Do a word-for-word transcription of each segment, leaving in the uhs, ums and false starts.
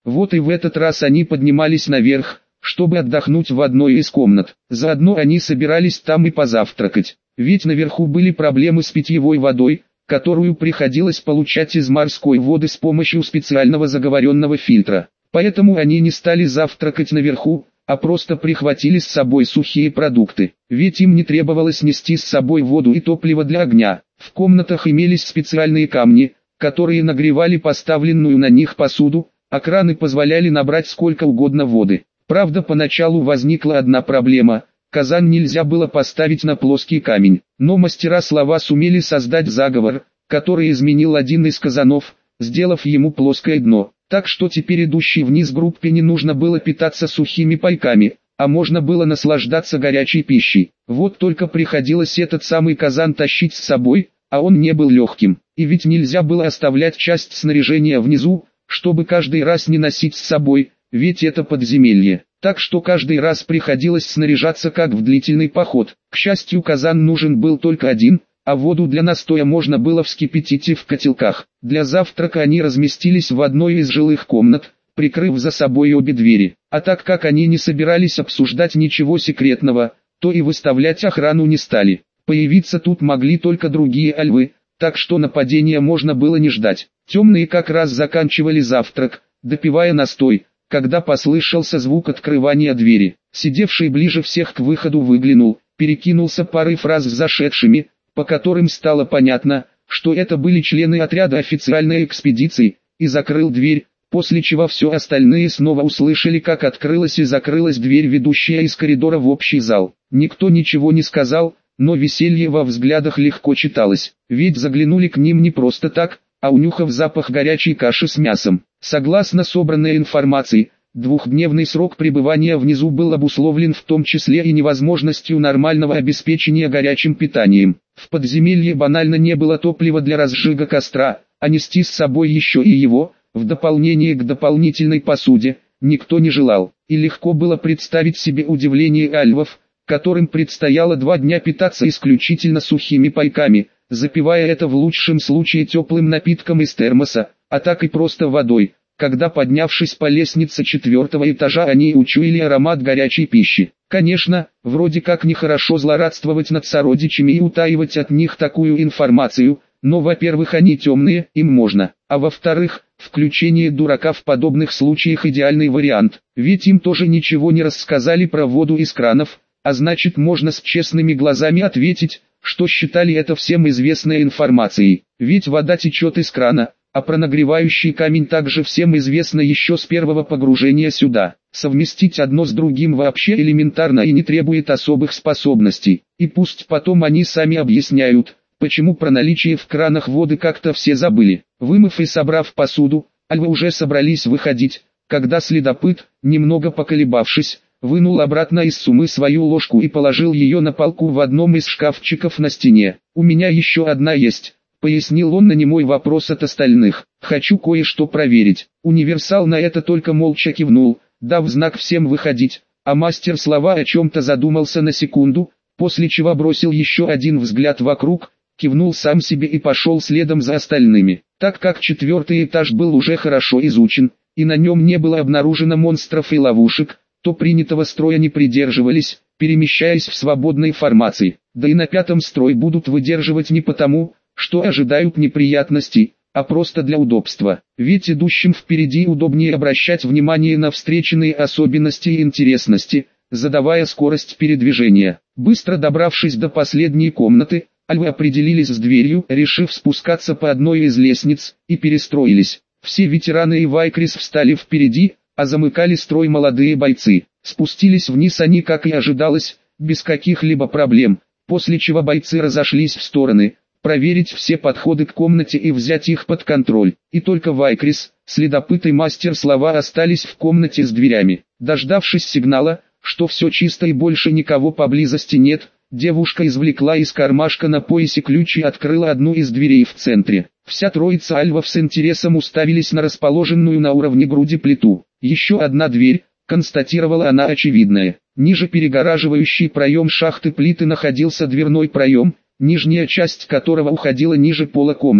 Вот и в этот раз они поднимались наверх, чтобы отдохнуть в одной из комнат. Заодно они собирались там и позавтракать. Ведь наверху были проблемы с питьевой водой, которую приходилось получать из морской воды с помощью специального заговоренного фильтра. Поэтому они не стали завтракать наверху, а просто прихватили с собой сухие продукты. Ведь им не требовалось нести с собой воду и топливо для огня. В комнатах имелись специальные камни, которые нагревали поставленную на них посуду, а краны позволяли набрать сколько угодно воды. Правда, поначалу возникла одна проблема – казан нельзя было поставить на плоский камень. Но мастера слова сумели создать заговор, который изменил один из казанов, сделав ему плоское дно. Так что теперь идущей вниз группе не нужно было питаться сухими пайками, а можно было наслаждаться горячей пищей. Вот только приходилось этот самый казан тащить с собой, а он не был легким. И ведь нельзя было оставлять часть снаряжения внизу, чтобы каждый раз не носить с собой, ведь это подземелье. Так что каждый раз приходилось снаряжаться как в длительный поход. К счастью, казан нужен был только один, а воду для настоя можно было вскипятить и в котелках. Для завтрака они разместились в одной из жилых комнат, прикрыв за собой обе двери. А так как они не собирались обсуждать ничего секретного, то и выставлять охрану не стали. Появиться тут могли только другие альвы, так что нападения можно было не ждать. Темные как раз заканчивали завтрак, допивая настой, когда послышался звук открывания двери. Сидевший ближе всех к выходу выглянул, перекинулся парой фраз с зашедшими, по которым стало понятно, что это были члены отряда официальной экспедиции, и закрыл дверь, после чего все остальные снова услышали, как открылась и закрылась дверь, ведущая из коридора в общий зал. Никто ничего не сказал, но веселье во взглядах легко читалось, ведь заглянули к ним не просто так, а унюхав запах горячей каши с мясом. Согласно собранной информации, двухдневный срок пребывания внизу был обусловлен в том числе и невозможностью нормального обеспечения горячим питанием. В подземелье банально не было топлива для разжига костра, а нести с собой еще и его, в дополнение к дополнительной посуде, никто не желал. И легко было представить себе удивление альвов, которым предстояло два дня питаться исключительно сухими пайками, запивая это в лучшем случае теплым напитком из термоса, а так и просто водой, когда, поднявшись по лестнице четвертого этажа, они учуяли аромат горячей пищи. Конечно, вроде как нехорошо злорадствовать над сородичами и утаивать от них такую информацию, но во-первых они темные, им можно, а во-вторых, включение дурака в подобных случаях идеальный вариант, ведь им тоже ничего не рассказали про воду из кранов, а значит можно с честными глазами ответить, что считали это всем известной информацией, ведь вода течет из крана, а про нагревающий камень также всем известно еще с первого погружения сюда. Совместить одно с другим вообще элементарно и не требует особых способностей, и пусть потом они сами объясняют, почему про наличие в кранах воды как-то все забыли. Вымыв и собрав посуду, альвы уже собрались выходить, когда следопыт, немного поколебавшись, вынул обратно из сумы свою ложку и положил ее на полку в одном из шкафчиков на стене. «У меня еще одна есть», — пояснил он на немой вопрос от остальных. «Хочу кое-что проверить». Универсал на это только молча кивнул, дав знак всем выходить, а мастер слова о чем-то задумался на секунду, после чего бросил еще один взгляд вокруг, кивнул сам себе и пошел следом за остальными. Так как четвертый этаж был уже хорошо изучен, и на нем не было обнаружено монстров и ловушек, то принятого строя не придерживались, перемещаясь в свободной формации. Да и на пятом строй будут выдерживать не потому, что ожидают неприятностей, а просто для удобства. Ведь идущим впереди удобнее обращать внимание на встреченные особенности и интересности, задавая скорость передвижения. Быстро добравшись до последней комнаты, альвы определились с дверью, решив спускаться по одной из лестниц, и перестроились. Все ветераны и Вайкрис встали впереди, а замыкали строй молодые бойцы. Спустились вниз они, как и ожидалось, без каких-либо проблем, после чего бойцы разошлись в стороны, проверить все подходы к комнате и взять их под контроль. И только Вайкрис, следопыт и мастер слова остались в комнате с дверями. Дождавшись сигнала, что все чисто и больше никого поблизости нет, девушка извлекла из кармашка на поясе ключ и открыла одну из дверей в центре. Вся троица альвов с интересом уставились на расположенную на уровне груди плиту. Еще одна дверь, констатировала она очевидное. Ниже перегораживающий проем шахты плиты находился дверной проем, нижняя часть которого уходила ниже пола комнаты.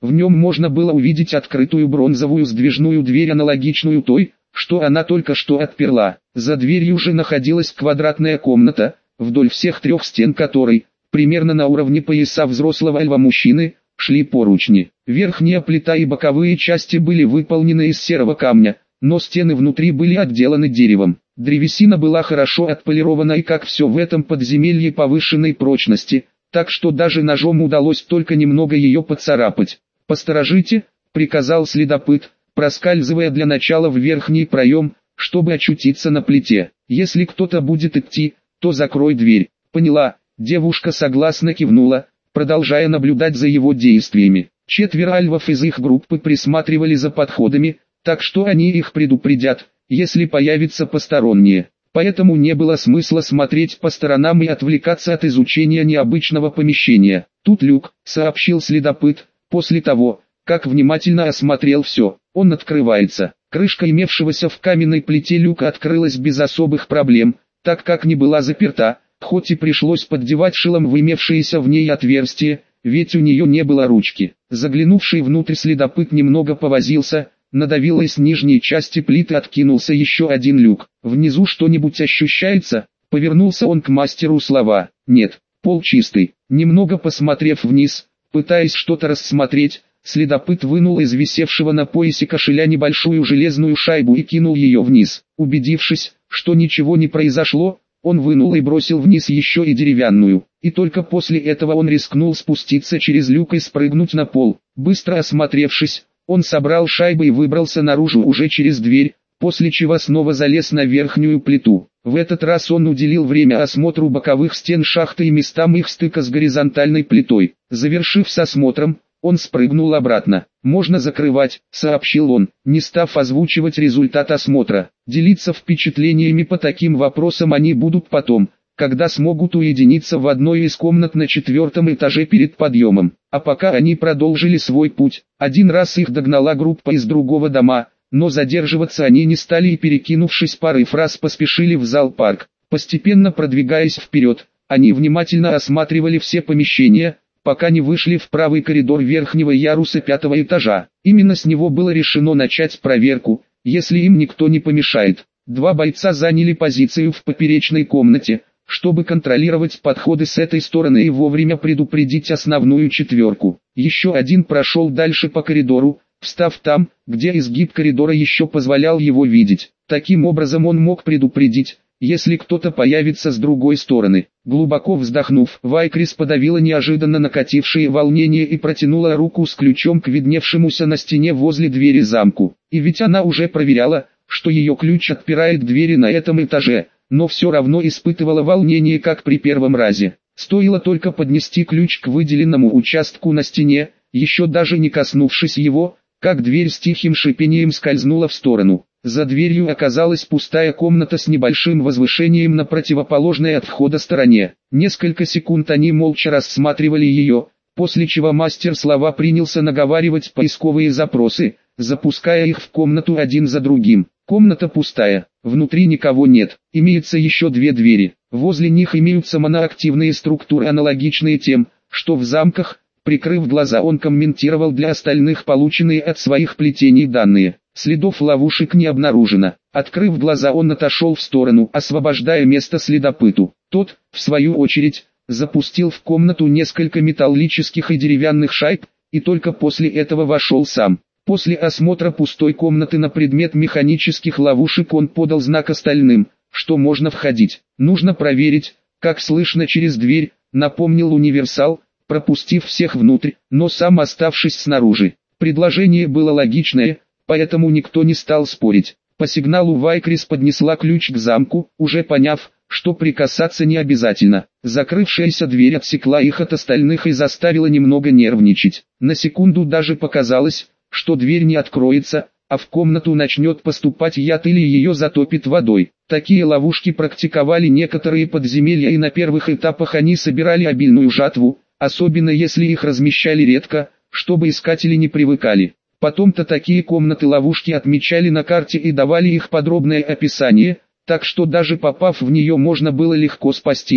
В нем можно было увидеть открытую бронзовую сдвижную дверь, аналогичную той, что она только что отперла. За дверью же находилась квадратная комната, вдоль всех трех стен которой, примерно на уровне пояса взрослого льва-мужчины, шли поручни. Верхняя плита и боковые части были выполнены из серого камня, но стены внутри были отделаны деревом. Древесина была хорошо отполирована и, как все в этом подземелье, повышенной прочности, так что даже ножом удалось только немного ее поцарапать. «Посторожите», — приказал следопыт, проскальзывая для начала в верхний проем, чтобы очутиться на плите. «Если кто-то будет идти, то закрой дверь». «Поняла», — девушка согласно кивнула, продолжая наблюдать за его действиями. Четверо альвов из их группы присматривали за подходами, так что они их предупредят, если появятся посторонние. Поэтому не было смысла смотреть по сторонам и отвлекаться от изучения необычного помещения. «Тут люк», — сообщил следопыт, после того, как внимательно осмотрел все. «Он открывается». Крышка имевшегося в каменной плите люка открылась без особых проблем, так как не была заперта, хоть и пришлось поддевать шилом в имевшееся в ней отверстие, ведь у нее не было ручки. Заглянувший внутрь следопыт немного повозился, надавил, и с нижней части плиты откинулся еще один люк. «Внизу что-нибудь ощущается?» Повернулся он к мастеру. Слова. «Нет, пол чистый». Немного посмотрев вниз, пытаясь что-то рассмотреть, следопыт вынул из висевшего на поясе кошеля небольшую железную шайбу и кинул ее вниз. Убедившись, что ничего не произошло, он вынул и бросил вниз еще и деревянную, и только после этого он рискнул спуститься через люк и спрыгнуть на пол. Быстро осмотревшись, он собрал шайбы и выбрался наружу уже через дверь, после чего снова залез на верхнюю плиту. В этот раз он уделил время осмотру боковых стен шахты и местам их стыка с горизонтальной плитой. Завершив с осмотром, он спрыгнул обратно. «Можно закрывать», — сообщил он, не став озвучивать результат осмотра. Делиться впечатлениями по таким вопросам они будут потом, когда смогут уединиться в одной из комнат на четвертом этаже перед подъемом. А пока они продолжили свой путь. Один раз их догнала группа из другого дома, но задерживаться они не стали и, перекинувшись парой фраз, поспешили в зал парк. Постепенно продвигаясь вперед, они внимательно осматривали все помещения, пока не вышли в правый коридор верхнего яруса пятого этажа. Именно с него было решено начать проверку, если им никто не помешает. Два бойца заняли позицию в поперечной комнате, чтобы контролировать подходы с этой стороны и вовремя предупредить основную четверку. Еще один прошел дальше по коридору, встав там, где изгиб коридора еще позволял его видеть. Таким образом он мог предупредить, если кто-то появится с другой стороны. Глубоко вздохнув, Вайкрис подавила неожиданно накатившее волнение и протянула руку с ключом к видневшемуся на стене возле двери замку. И ведь она уже проверяла, что ее ключ отпирает двери на этом этаже, но все равно испытывала волнение, как при первом разе. Стоило только поднести ключ к выделенному участку на стене, еще даже не коснувшись его, как дверь с тихим шипением скользнула в сторону. За дверью оказалась пустая комната с небольшим возвышением на противоположной от входа стороне. Несколько секунд они молча рассматривали ее, после чего мастер слова принялся наговаривать поисковые запросы, запуская их в комнату один за другим. Комната пустая, внутри никого нет, имеются еще две двери. Возле них имеются моноактивные структуры, аналогичные тем, что в замках. Прикрыв глаза, он комментировал для остальных полученные от своих плетений данные. Следов ловушек не обнаружено. Открыв глаза, он отошел в сторону, освобождая место следопыту. Тот, в свою очередь, запустил в комнату несколько металлических и деревянных шайб, и только после этого вошел сам. После осмотра пустой комнаты на предмет механических ловушек он подал знак остальным, что можно входить. «Нужно проверить, как слышно через дверь», напомнил универсал, пропустив всех внутрь, но сам оставшись снаружи. Предложение было логичное, поэтому никто не стал спорить. По сигналу Вайкрис поднесла ключ к замку, уже поняв, что прикасаться не обязательно. Закрывшаяся дверь отсекла их от остальных и заставила немного нервничать. На секунду даже показалось, что дверь не откроется, а в комнату начнет поступать яд или ее затопит водой. Такие ловушки практиковали некоторые подземелья, и на первых этапах они собирали обильную жатву, особенно если их размещали редко, чтобы искатели не привыкали. Потом-то такие комнаты-ловушки отмечали на карте и давали их подробное описание, так что даже попав в нее можно было легко спастись,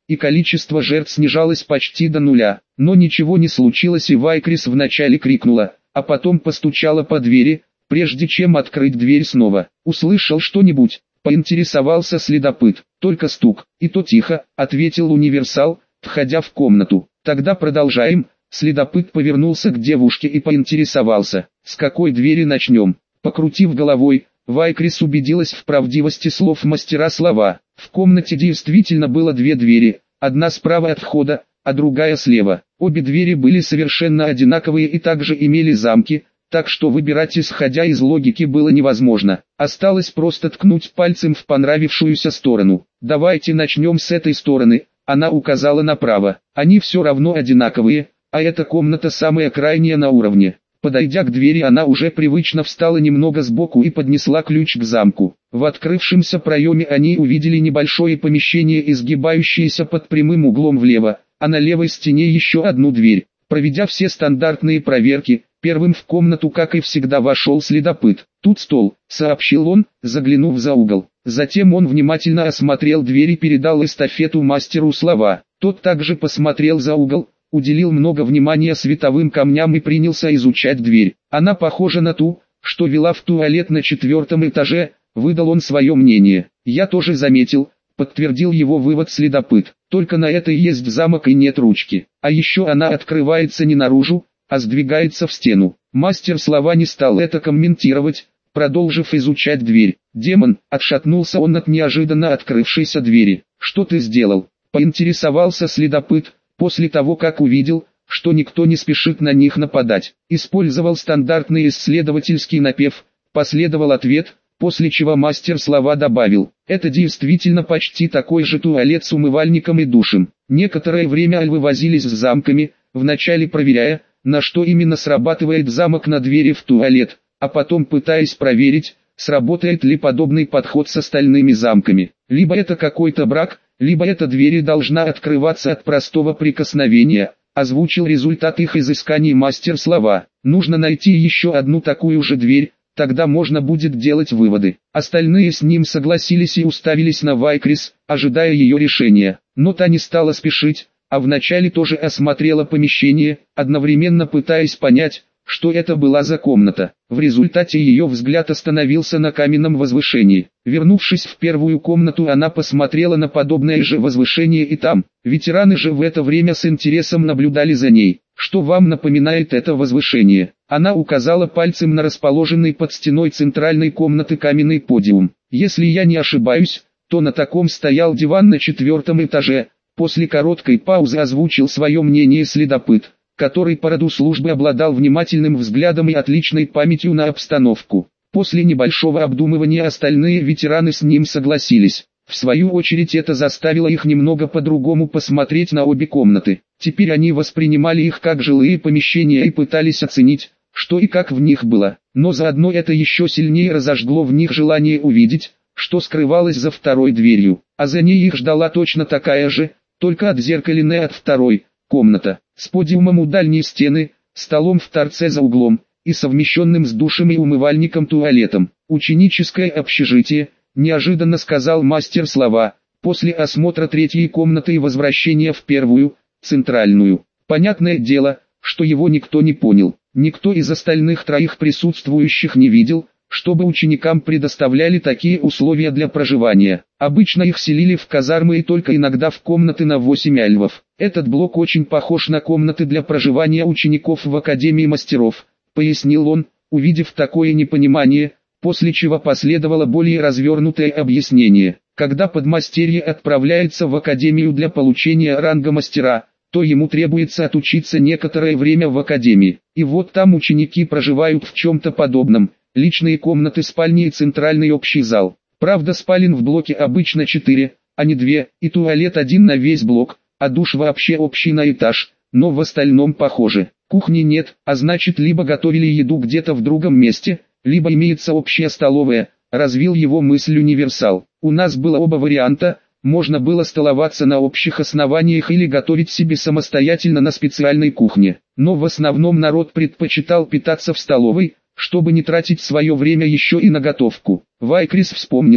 и количество жертв снижалось почти до нуля. Но ничего не случилось, и Вайкрис вначале крикнула, а потом постучала по двери, прежде чем открыть дверь снова. «Услышал что-нибудь?» — поинтересовался следопыт. «Только стук, и то тихо», — ответил универсал, входя в комнату. «Тогда продолжаем». Следопыт повернулся к девушке и поинтересовался, с какой двери начнем. Покрутив головой, Вайкрис убедилась в правдивости слов мастера слова. В комнате действительно было две двери, одна справа от входа, а другая слева. Обе двери были совершенно одинаковые и также имели замки, так что выбирать исходя из логики было невозможно. Осталось просто ткнуть пальцем в понравившуюся сторону. «Давайте начнем с этой стороны», она указала направо. «Они все равно одинаковые, а эта комната самая крайняя на уровне». Подойдя к двери, она уже привычно встала немного сбоку и поднесла ключ к замку. В открывшемся проеме они увидели небольшое помещение, изгибающееся под прямым углом влево, а на левой стене еще одну дверь. Проведя все стандартные проверки, первым в комнату, как и всегда, вошел следопыт. «Тут стол», — сообщил он, заглянув за угол. Затем он внимательно осмотрел дверь и передал эстафету мастеру слова. Тот также посмотрел за угол, уделил много внимания световым камням и принялся изучать дверь. «Она похожа на ту, что вела в туалет на четвертом этаже», — выдал он свое мнение. «Я тоже заметил», — подтвердил его вывод следопыт. «Только на этой есть замок и нет ручки. А еще она открывается не наружу, а сдвигается в стену». Мастер слова не стал это комментировать, продолжив изучать дверь. «Демон», — отшатнулся он от неожиданно открывшейся двери. «Что ты сделал?» — поинтересовался следопыт, после того как увидел, что никто не спешит на них нападать. «Использовал стандартный исследовательский напев», — последовал ответ, после чего мастер слова добавил: «Это действительно почти такой же туалет с умывальником и душем». Некоторое время львы возились с замками, вначале проверяя, на что именно срабатывает замок на двери в туалет, а потом пытаясь проверить, сработает ли подобный подход с остальными замками. Либо это какой-то брак, либо эта дверь должна открываться от простого прикосновения, озвучил результат их изысканий мастер слова. «Нужно найти еще одну такую же дверь, тогда можно будет делать выводы». Остальные с ним согласились и уставились на Вайкрис, ожидая ее решения. Но та не стала спешить, а вначале тоже осмотрела помещение, одновременно пытаясь понять, что это была за комната. В результате ее взгляд остановился на каменном возвышении. Вернувшись в первую комнату, она посмотрела на подобное же возвышение и там. Ветераны же в это время с интересом наблюдали за ней. «Что вам напоминает это возвышение?» Она указала пальцем на расположенный под стеной центральной комнаты каменный подиум. «Если я не ошибаюсь, то на таком стоял диван на четвертом этаже». После короткой паузы озвучил свое мнение следопыт, который по роду службы обладал внимательным взглядом и отличной памятью на обстановку. После небольшого обдумывания остальные ветераны с ним согласились. В свою очередь это заставило их немного по-другому посмотреть на обе комнаты. Теперь они воспринимали их как жилые помещения и пытались оценить, что и как в них было. Но заодно это еще сильнее разожгло в них желание увидеть, что скрывалось за второй дверью. А за ней их ждала точно такая же, только отзеркаленная от второй, комната, с подиумом у дальней стены, столом в торце за углом, и совмещенным с душем и умывальником туалетом. «Ученическое общежитие», — неожиданно сказал мастер слова, после осмотра третьей комнаты и возвращения в первую, центральную. Понятное дело, что его никто не понял. Никто из остальных троих присутствующих не видел, чтобы ученикам предоставляли такие условия для проживания. Обычно их селили в казармы и только иногда в комнаты на восемь альвов. Этот блок очень похож на комнаты для проживания учеников в Академии мастеров, пояснил он, увидев такое непонимание, после чего последовало более развернутое объяснение. Когда подмастерье отправляется в Академию для получения ранга мастера, то ему требуется отучиться некоторое время в Академии. И вот там ученики проживают в чем-то подобном. Личные комнаты, спальни и центральный общий зал. Правда, спален в блоке обычно четыре, а не две, и туалет один на весь блок, а душ вообще общий на этаж, но в остальном похоже. Кухни нет, а значит либо готовили еду где-то в другом месте, либо имеется общая столовая, развил его мысль универсал. У нас было оба варианта, можно было столоваться на общих основаниях или готовить себе самостоятельно на специальной кухне. Но в основном народ предпочитал питаться в столовой, чтобы не тратить свое время еще и на готовку. Вайкрис вспомнила,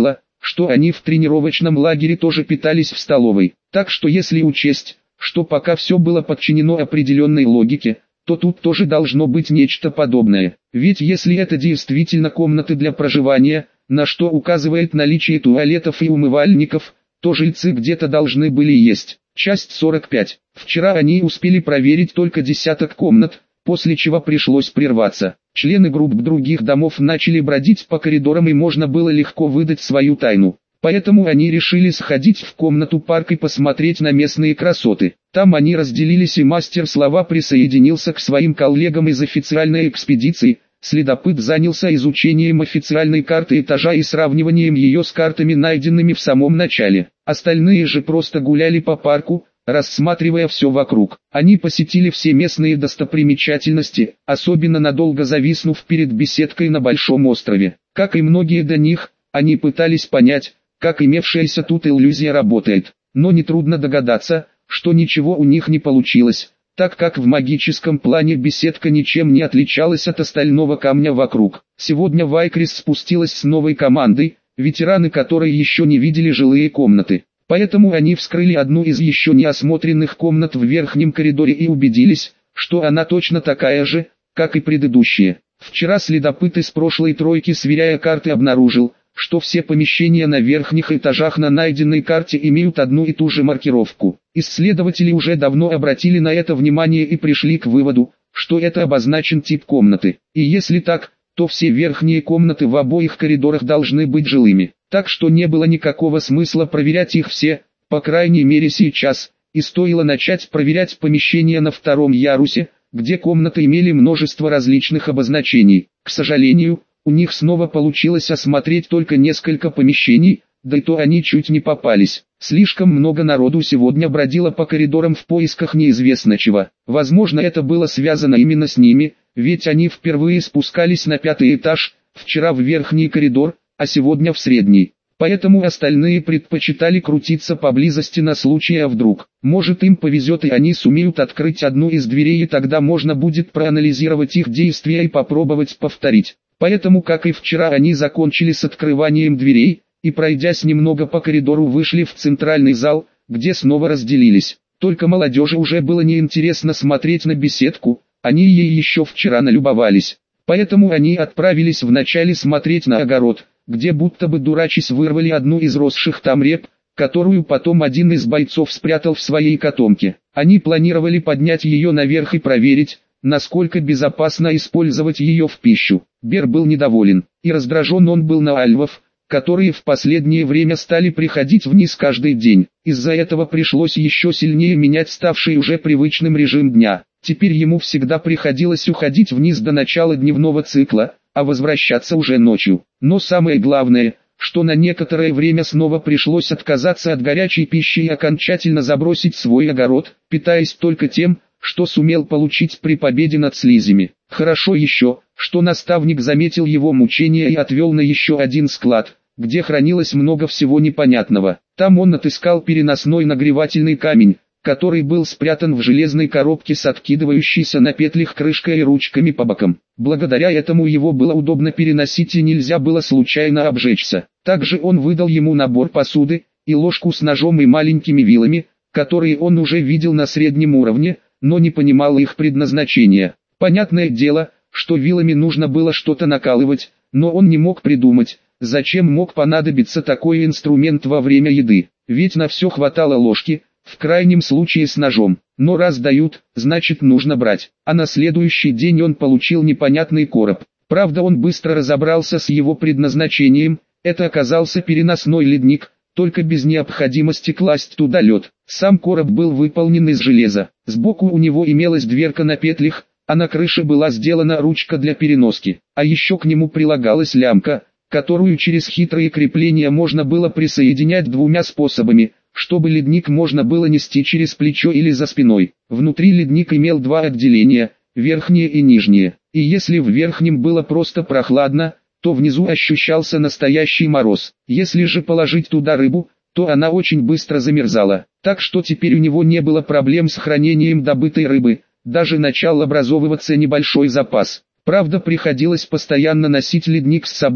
что они в тренировочном лагере тоже питались в столовой. Так что если учесть, что пока все было подчинено определенной логике, то тут тоже должно быть нечто подобное. Ведь если это действительно комнаты для проживания, на что указывает наличие туалетов и умывальников, то жильцы где-то должны были есть. Часть сорок пять. Вчера они успели проверить только десяток комнат, после чего пришлось прерваться. Члены групп других домов начали бродить по коридорам, и можно было легко выдать свою тайну. Поэтому они решили сходить в комнату парк и посмотреть на местные красоты. Там они разделились, и мастер слова присоединился к своим коллегам из официальной экспедиции. Следопыт занялся изучением официальной карты этажа и сравниванием ее с картами, найденными в самом начале. Остальные же просто гуляли по парку, рассматривая все вокруг. Они посетили все местные достопримечательности, особенно надолго зависнув перед беседкой на Большом острове. Как и многие до них, они пытались понять, как имевшаяся тут иллюзия работает. Но нетрудно догадаться, что ничего у них не получилось, так как в магическом плане беседка ничем не отличалась от остального камня вокруг. Сегодня Вайкрис спустилась с новой командой, ветераны которые еще не видели жилые комнаты. Поэтому они вскрыли одну из еще не осмотренных комнат в верхнем коридоре и убедились, что она точно такая же, как и предыдущие. Вчера следопыт из прошлой тройки, сверяя карты, обнаружил, что все помещения на верхних этажах на найденной карте имеют одну и ту же маркировку. Исследователи уже давно обратили на это внимание и пришли к выводу, что это обозначен тип комнаты. И если так, то все верхние комнаты в обоих коридорах должны быть жилыми. Так что не было никакого смысла проверять их все, по крайней мере сейчас, и стоило начать проверять помещения на втором ярусе, где комнаты имели множество различных обозначений. К сожалению, у них снова получилось осмотреть только несколько помещений, да и то они чуть не попались. Слишком много народу сегодня бродило по коридорам в поисках неизвестно чего. Возможно, это было связано именно с ними, ведь они впервые спускались на пятый этаж, вчера в верхний коридор, а сегодня в средний. Поэтому остальные предпочитали крутиться поблизости на случай, а вдруг. Может, им повезет и они сумеют открыть одну из дверей, и тогда можно будет проанализировать их действия и попробовать повторить. Поэтому, как и вчера, они закончили с открыванием дверей, и пройдясь немного по коридору вышли в центральный зал, где снова разделились. Только молодежи уже было неинтересно смотреть на беседку, они ей еще вчера налюбовались. Поэтому они отправились вначале смотреть на огород, где будто бы дурачись вырвали одну из росших там реп, которую потом один из бойцов спрятал в своей котомке. Они планировали поднять ее наверх и проверить, насколько безопасно использовать ее в пищу. Бер был недоволен, и раздражен он был на альвов, которые в последнее время стали приходить вниз каждый день. Из-за этого пришлось еще сильнее менять ставший уже привычным режим дня. Теперь ему всегда приходилось уходить вниз до начала дневного цикла, а возвращаться уже ночью. Но самое главное, что на некоторое время снова пришлось отказаться от горячей пищи и окончательно забросить свой огород, питаясь только тем, что сумел получить при победе над слизями. Хорошо еще, что наставник заметил его мучения и отвел на еще один склад, где хранилось много всего непонятного. Там он отыскал переносной нагревательный камень, который был спрятан в железной коробке с откидывающейся на петлях крышкой и ручками по бокам. Благодаря этому его было удобно переносить и нельзя было случайно обжечься. Также он выдал ему набор посуды, и ложку с ножом и маленькими вилами, которые он уже видел на среднем уровне, но не понимал их предназначения. Понятное дело, что вилами нужно было что-то накалывать, но он не мог придумать, зачем мог понадобиться такой инструмент во время еды, ведь на все хватало ложки, в крайнем случае с ножом. Но раз дают, значит нужно брать. А на следующий день он получил непонятный короб. Правда, он быстро разобрался с его предназначением, это оказался переносной ледник, только без необходимости класть туда лед. Сам короб был выполнен из железа. Сбоку у него имелась дверка на петлях, а на крыше была сделана ручка для переноски. А еще к нему прилагалась лямка, которую через хитрые крепления можно было присоединять двумя способами, чтобы ледник можно было нести через плечо или за спиной. Внутри ледник имел два отделения, верхнее и нижнее. И если в верхнем было просто прохладно, то внизу ощущался настоящий мороз. Если же положить туда рыбу, то она очень быстро замерзала. Так что теперь у него не было проблем с хранением добытой рыбы, даже начал образовываться небольшой запас. Правда, приходилось постоянно носить ледник с собой,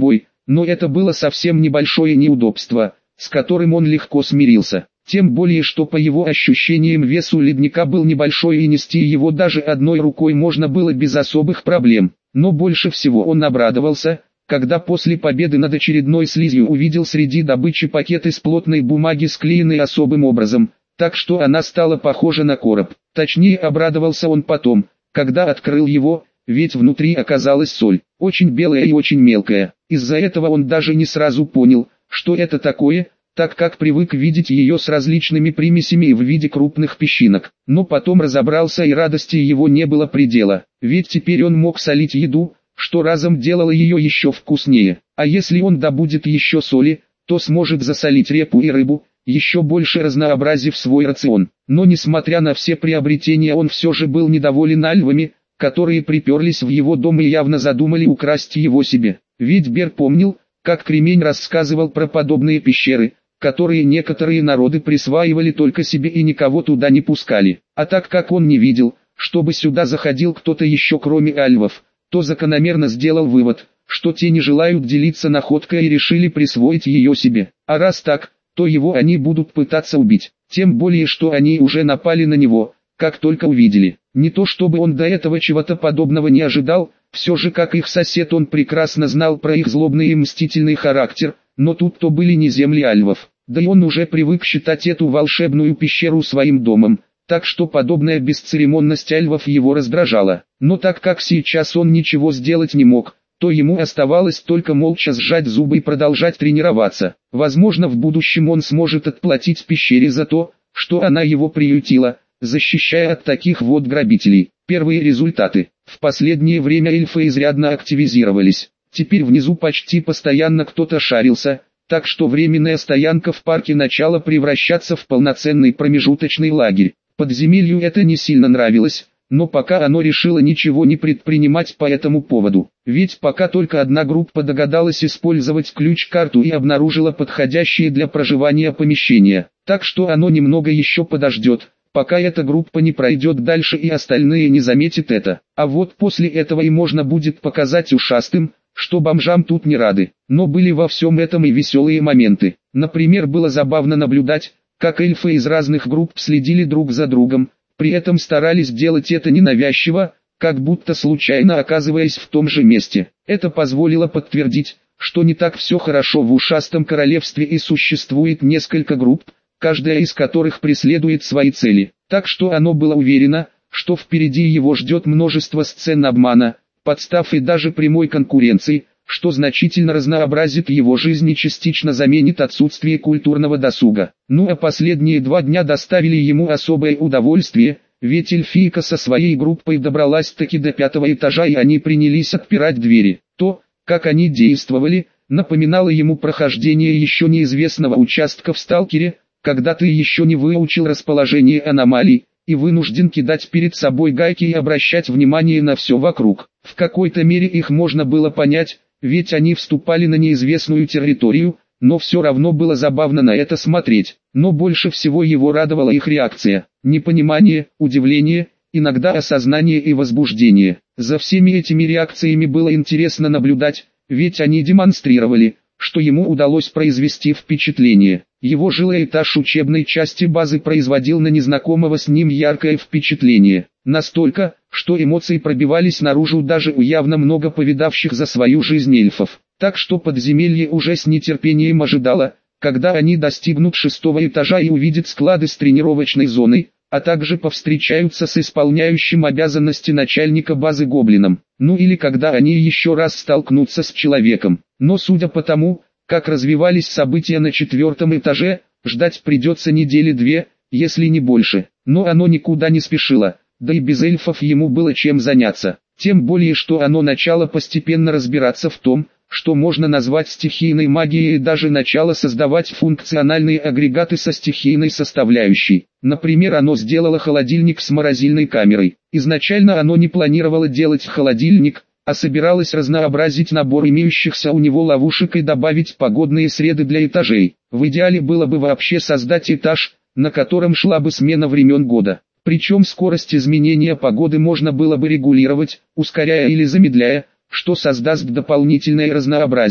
но это было совсем небольшое неудобство, с которым он легко смирился. Тем более, что по его ощущениям вес у ледника был небольшой и нести его даже одной рукой можно было без особых проблем. Но больше всего он обрадовался, когда после победы над очередной слизью увидел среди добычи пакет из плотной бумаги, склеенный особым образом, так что она стала похожа на короб. Точнее, обрадовался он потом, когда открыл его, ведь внутри оказалась соль, очень белая и очень мелкая. Из-за этого он даже не сразу понял, что это такое, так как привык видеть ее с различными примесями и в виде крупных песчинок. Но потом разобрался, и радости его не было предела, ведь теперь он мог солить еду, что разом делало ее еще вкуснее. А если он добудет еще соли, то сможет засолить репу и рыбу, еще больше разнообразив свой рацион. Но несмотря на все приобретения, он все же был недоволен альвами, которые приперлись в его дом и явно задумали украсть его себе. Ведь Бер помнил, как Кремень рассказывал про подобные пещеры, которые некоторые народы присваивали только себе и никого туда не пускали. А так как он не видел, чтобы сюда заходил кто-то еще кроме альвов, то закономерно сделал вывод, что те не желают делиться находкой и решили присвоить ее себе. А раз так, то его они будут пытаться убить. Тем более, что они уже напали на него, как только увидели. Не то чтобы он до этого чего-то подобного не ожидал, все же как их сосед он прекрасно знал про их злобный и мстительный характер, но тут-то были не земли альвов. Да и он уже привык считать эту волшебную пещеру своим домом, так что подобная бесцеремонность альвов его раздражала. Но так как сейчас он ничего сделать не мог, то ему оставалось только молча сжать зубы и продолжать тренироваться. Возможно, в будущем он сможет отплатить пещере за то, что она его приютила, защищая от таких вот грабителей. Первые результаты. В последнее время эльфы изрядно активизировались. Теперь внизу почти постоянно кто-то шарился, так что временная стоянка в парке начала превращаться в полноценный промежуточный лагерь. Подземелью это не сильно нравилось, но пока оно решило ничего не предпринимать по этому поводу. Ведь пока только одна группа догадалась использовать ключ-карту и обнаружила подходящие для проживания помещения. Так что оно немного еще подождет, пока эта группа не пройдет дальше и остальные не заметят это. А вот после этого и можно будет показать ушастым, что бомжам тут не рады. Но были во всем этом и веселые моменты. Например, было забавно наблюдать, как эльфы из разных групп следили друг за другом, при этом старались делать это ненавязчиво, как будто случайно оказываясь в том же месте. Это позволило подтвердить, что не так все хорошо в ушастом королевстве и существует несколько групп, каждая из которых преследует свои цели. Так что оно было уверено, что впереди его ждет множество сцен обмана, подстав и даже прямой конкуренции, что значительно разнообразит его жизнь и частично заменит отсутствие культурного досуга. Ну а последние два дня доставили ему особое удовольствие, ведь эльфийка со своей группой добралась-таки до пятого этажа и они принялись отпирать двери. То, как они действовали, напоминало ему прохождение еще неизвестного участка в сталкере, когда ты еще не выучил расположение аномалий, и вынужден кидать перед собой гайки и обращать внимание на все вокруг. В какой-то мере их можно было понять, ведь они вступали на неизвестную территорию, но все равно было забавно на это смотреть. Но больше всего его радовала их реакция. Непонимание, удивление, иногда осознание и возбуждение. За всеми этими реакциями было интересно наблюдать, ведь они демонстрировали, что ему удалось произвести впечатление. Его жилой этаж учебной части базы производил на незнакомого с ним яркое впечатление. Настолько, что эмоции пробивались наружу даже у явно много повидавших за свою жизнь эльфов. Так что подземелье уже с нетерпением ожидало, когда они достигнут шестого этажа и увидят склады с тренировочной зоной, а также повстречаются с исполняющим обязанности начальника базы гоблином. Ну или когда они еще раз столкнутся с человеком. Но судя по тому, как развивались события на четвертом этаже, ждать придется недели две, если не больше. Но оно никуда не спешило, да и без эльфов ему было чем заняться. Тем более, что оно начало постепенно разбираться в том, что можно назвать стихийной магией, и даже начало создавать функциональные агрегаты со стихийной составляющей. Например, оно сделало холодильник с морозильной камерой. Изначально оно не планировало делать холодильник, а собиралось разнообразить набор имеющихся у него ловушек и добавить погодные среды для этажей. В идеале было бы вообще создать этаж, на котором шла бы смена времен года. Причем скорость изменения погоды можно было бы регулировать, ускоряя или замедляя, что создаст дополнительное разнообразие.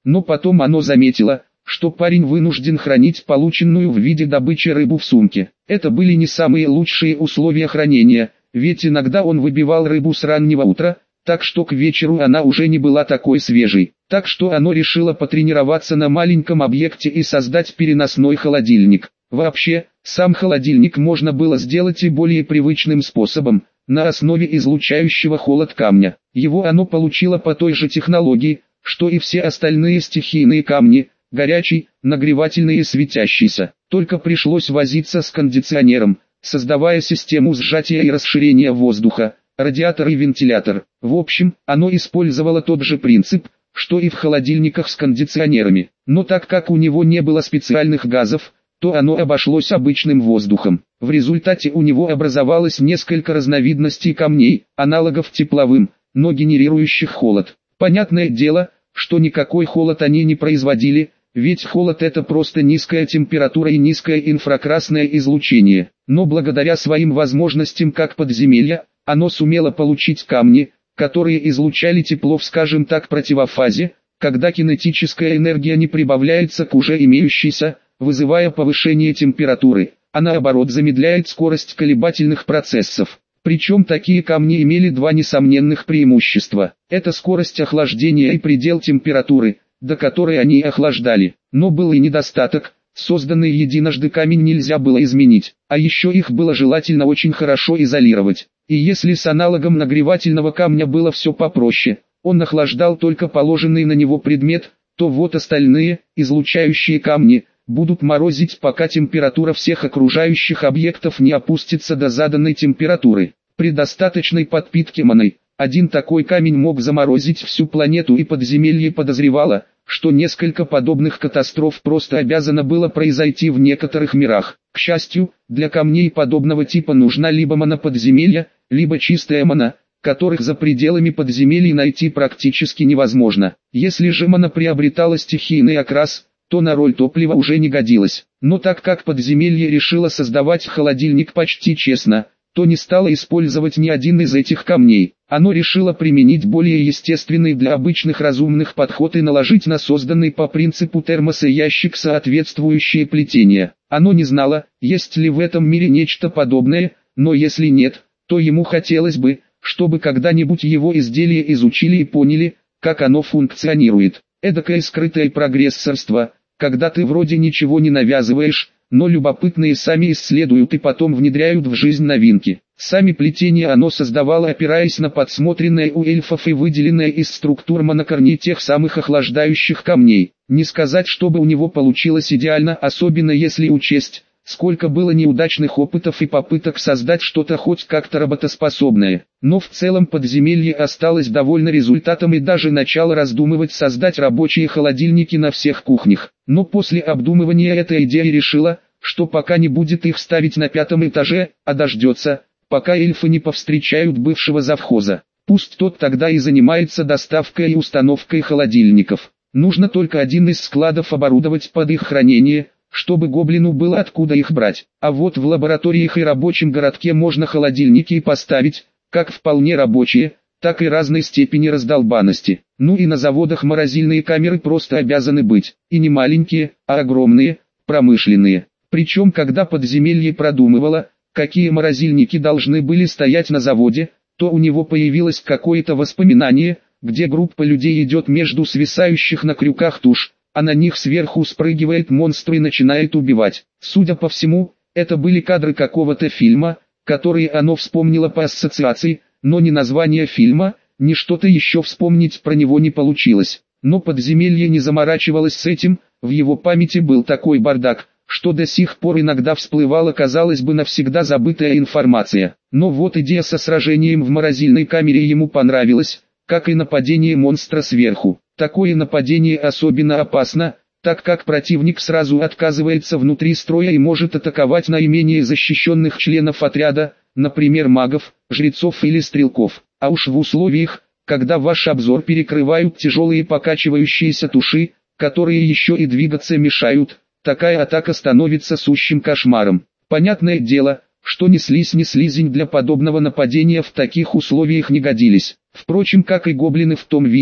Но потом оно заметило, что парень вынужден хранить полученную в виде добычи рыбу в сумке. Это были не самые лучшие условия хранения, ведь иногда он выбивал рыбу с раннего утра, так что к вечеру она уже не была такой свежей. Так что оно решило потренироваться на маленьком объекте и создать переносной холодильник. Вообще, сам холодильник можно было сделать и более привычным способом, на основе излучающего холод камня. Его оно получило по той же технологии, что и все остальные стихийные камни, горячий, нагревательный и светящийся. Только пришлось возиться с кондиционером, создавая систему сжатия и расширения воздуха, радиатор и вентилятор. В общем, оно использовало тот же принцип, что и в холодильниках с кондиционерами. Но так как у него не было специальных газов, то оно обошлось обычным воздухом. В результате у него образовалось несколько разновидностей камней, аналогов тепловым, но генерирующих холод. Понятное дело, что никакой холод они не производили, ведь холод это просто низкая температура и низкое инфракрасное излучение. Но благодаря своим возможностям как подземелья, оно сумело получить камни, которые излучали тепло в, скажем так, противофазе, когда кинетическая энергия не прибавляется к уже имеющейся, вызывая повышение температуры, а наоборот замедляет скорость колебательных процессов. Причем такие камни имели два несомненных преимущества. Это скорость охлаждения и предел температуры, до которой они охлаждали. Но был и недостаток, созданный единожды камень нельзя было изменить, а еще их было желательно очень хорошо изолировать. И если с аналогом нагревательного камня было все попроще, он охлаждал только положенный на него предмет, то вот остальные, излучающие камни, будут морозить, пока температура всех окружающих объектов не опустится до заданной температуры. При достаточной подпитке маной, один такой камень мог заморозить всю планету, и подземелье подозревало, что несколько подобных катастроф просто обязано было произойти в некоторых мирах. К счастью, для камней подобного типа нужна либо мана подземелья, либо чистая мана, которых за пределами подземелий найти практически невозможно. Если же мана приобретала стихийный окрас, то на роль топлива уже не годилась. Но так как подземелье решило создавать холодильник почти честно, то не стало использовать ни один из этих камней. Оно решило применить более естественный для обычных разумных подход и наложить на созданный по принципу термоса ящик соответствующее плетение. Оно не знало, есть ли в этом мире нечто подобное, но если нет, то ему хотелось бы, чтобы когда-нибудь его изделие изучили и поняли, как оно функционирует. Эдакое скрытое прогрессорство, когда ты вроде ничего не навязываешь, но любопытные сами исследуют и потом внедряют в жизнь новинки. Сами плетения оно создавало, опираясь на подсмотренное у эльфов и выделенное из структур монокорней тех самых охлаждающих камней. Не сказать, чтобы у него получилось идеально, особенно если учесть, сколько было неудачных опытов и попыток создать что-то хоть как-то работоспособное. Но в целом подземелье осталось довольно результатом и даже начало раздумывать создать рабочие холодильники на всех кухнях. Но после обдумывания этой идеи решила, что пока не будет их ставить на пятом этаже, а дождется, пока эльфы не повстречают бывшего завхоза. Пусть тот тогда и занимается доставкой и установкой холодильников. Нужно только один из складов оборудовать под их хранение, чтобы гоблину было откуда их брать. А вот в лабораториях и рабочем городке можно холодильники поставить, как вполне рабочие, так и разной степени раздолбанности. Ну и на заводах морозильные камеры просто обязаны быть, и не маленькие, а огромные, промышленные. Причем когда подземелье продумывало, какие морозильники должны были стоять на заводе, то у него появилось какое-то воспоминание, где группа людей идет между свисающих на крюках туш, а на них сверху спрыгивает монстр и начинает убивать. Судя по всему, это были кадры какого-то фильма, которые оно вспомнило по ассоциации, но ни название фильма, ни что-то еще вспомнить про него не получилось. Но подземелье не заморачивалось с этим, в его памяти был такой бардак, что до сих пор иногда всплывала, казалось бы, навсегда забытая информация. Но вот идея со сражением в морозильной камере ему понравилась, как и нападение монстра сверху. Такое нападение особенно опасно, так как противник сразу отказывается внутри строя и может атаковать наименее защищенных членов отряда, например магов, жрецов или стрелков. А уж в условиях, когда ваш обзор перекрывают тяжелые покачивающиеся туши, которые еще и двигаться мешают, такая атака становится сущим кошмаром. Понятное дело, что ни слизь ни слизень для подобного нападения в таких условиях не годились. Впрочем, как и гоблины в том виде,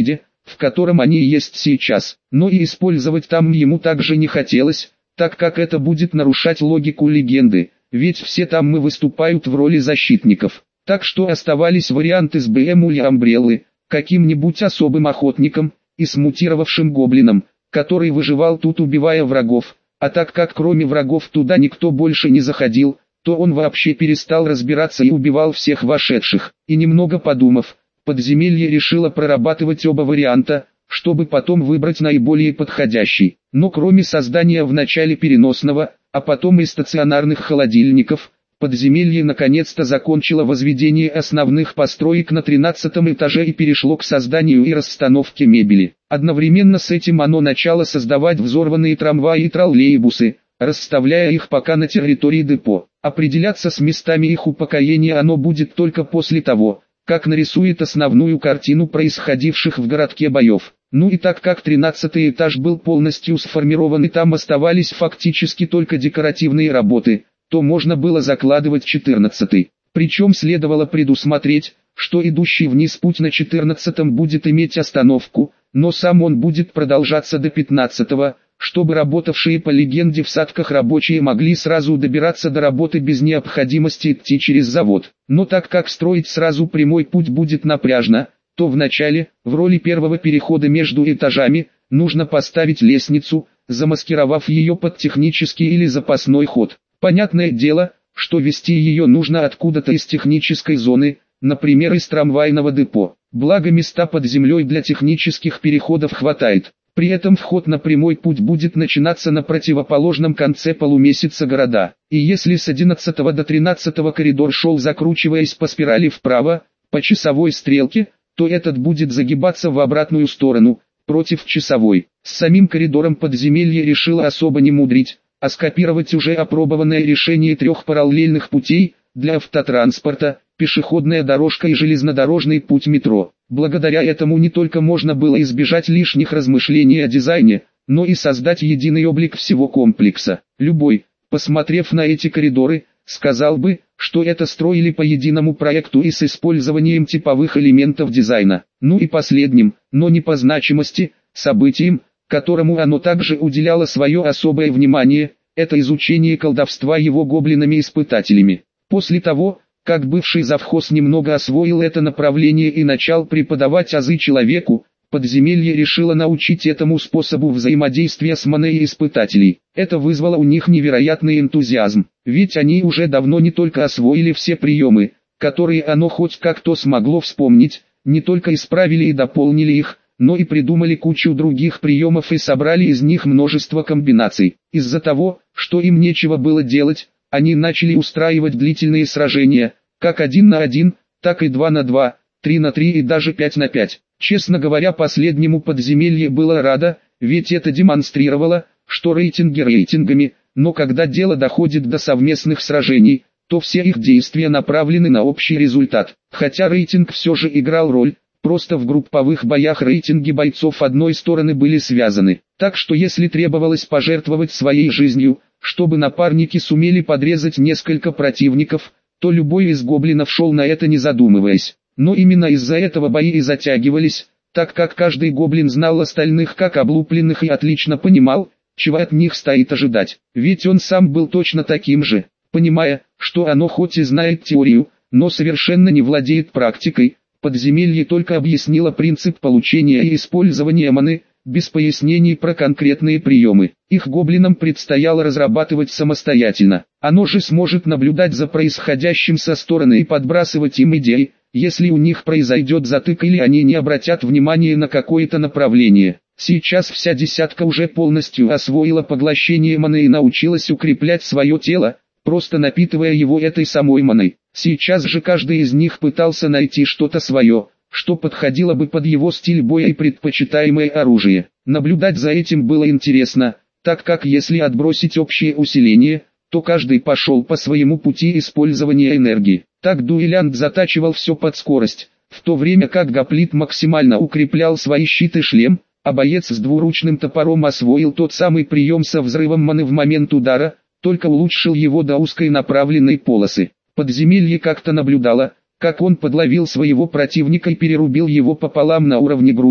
в котором они есть сейчас, но и использовать там ему также не хотелось, так как это будет нарушать логику легенды, ведь все там мы выступают в роли защитников. Так что оставались варианты с БМ или Амбреллы, каким-нибудь особым охотником и смутировавшим гоблином, который выживал тут, убивая врагов, а так как кроме врагов туда никто больше не заходил, то он вообще перестал разбираться и убивал всех вошедших. И немного подумав, подземелье решило прорабатывать оба варианта, чтобы потом выбрать наиболее подходящий. Но кроме создания в начале переносного, а потом и стационарных холодильников, подземелье наконец-то закончило возведение основных построек на тринадцатом этаже и перешло к созданию и расстановке мебели. Одновременно с этим оно начало создавать взорванные трамваи и троллейбусы, расставляя их пока на территории депо. Определяться с местами их упокоения оно будет только после того, как нарисует основную картину происходивших в городке боев. Ну и так как тринадцатый этаж был полностью сформирован и там оставались фактически только декоративные работы, то можно было закладывать четырнадцатый. Причем следовало предусмотреть, что идущий вниз путь на четырнадцатом будет иметь остановку, но сам он будет продолжаться до пятнадцатого, чтобы работавшие по легенде в садках рабочие могли сразу добираться до работы без необходимости идти через завод. Но так как строить сразу прямой путь будет напряжно, то вначале, в роли первого перехода между этажами, нужно поставить лестницу, замаскировав ее под технический или запасной ход. Понятное дело, что вести ее нужно откуда-то из технической зоны, например из трамвайного депо. Благо места под землей для технических переходов хватает. При этом вход на прямой путь будет начинаться на противоположном конце полумесяца города. И если с одиннадцатого до тринадцатого коридор шел, закручиваясь по спирали вправо, по часовой стрелке, то этот будет загибаться в обратную сторону, против часовой. С самим коридором подземелье решило особо не мудрить, а скопировать уже опробованное решение трех параллельных путей, для автотранспорта, пешеходная дорожка и железнодорожный путь метро. Благодаря этому не только можно было избежать лишних размышлений о дизайне, но и создать единый облик всего комплекса. Любой, посмотрев на эти коридоры, сказал бы, что это строили по единому проекту и с использованием типовых элементов дизайна. Ну и последним, но не по значимости, событием, которому оно также уделяло свое особое внимание, это изучение колдовства его гоблинами-испытателями. После того, как бывший завхоз немного освоил это направление и начал преподавать азы человеку, подземелье решило научить этому способу взаимодействия с маной и испытателей. Это вызвало у них невероятный энтузиазм, ведь они уже давно не только освоили все приемы, которые оно хоть как-то смогло вспомнить, не только исправили и дополнили их, но и придумали кучу других приемов и собрали из них множество комбинаций. Из-за того, что им нечего было делать, они начали устраивать длительные сражения, как один на один, так и два на два, три на три и даже пять на пять. Честно говоря, последнему подземелье было радо, ведь это демонстрировало, что рейтинги рейтингами, но когда дело доходит до совместных сражений, то все их действия направлены на общий результат. Хотя рейтинг все же играл роль, просто в групповых боях рейтинги бойцов одной стороны были связаны. Так что если требовалось пожертвовать своей жизнью, чтобы напарники сумели подрезать несколько противников, то любой из гоблинов шел на это не задумываясь. Но именно из-за этого бои и затягивались, так как каждый гоблин знал остальных как облупленных и отлично понимал, чего от них стоит ожидать. Ведь он сам был точно таким же, понимая, что оно хоть и знает теорию, но совершенно не владеет практикой. Подземелье только объяснило принцип получения и использования маны, без пояснений про конкретные приемы. Их гоблинам предстояло разрабатывать самостоятельно. Оно же сможет наблюдать за происходящим со стороны и подбрасывать им идеи, если у них произойдет затык или они не обратят внимания на какое-то направление. Сейчас вся десятка уже полностью освоила поглощение маны и научилась укреплять свое тело, просто напитывая его этой самой маной. Сейчас же каждый из них пытался найти что-то свое, что подходило бы под его стиль боя и предпочитаемое оружие. Наблюдать за этим было интересно, так как если отбросить общее усиление, то каждый пошел по своему пути использования энергии. Так дуэлянт затачивал все под скорость, в то время как гоплит максимально укреплял свои щит и шлем, а боец с двуручным топором освоил тот самый прием со взрывом маны в момент удара, только улучшил его до узкой направленной полосы. Подземелье как-то наблюдало, как он подловил своего противника и перерубил его пополам на уровне груди,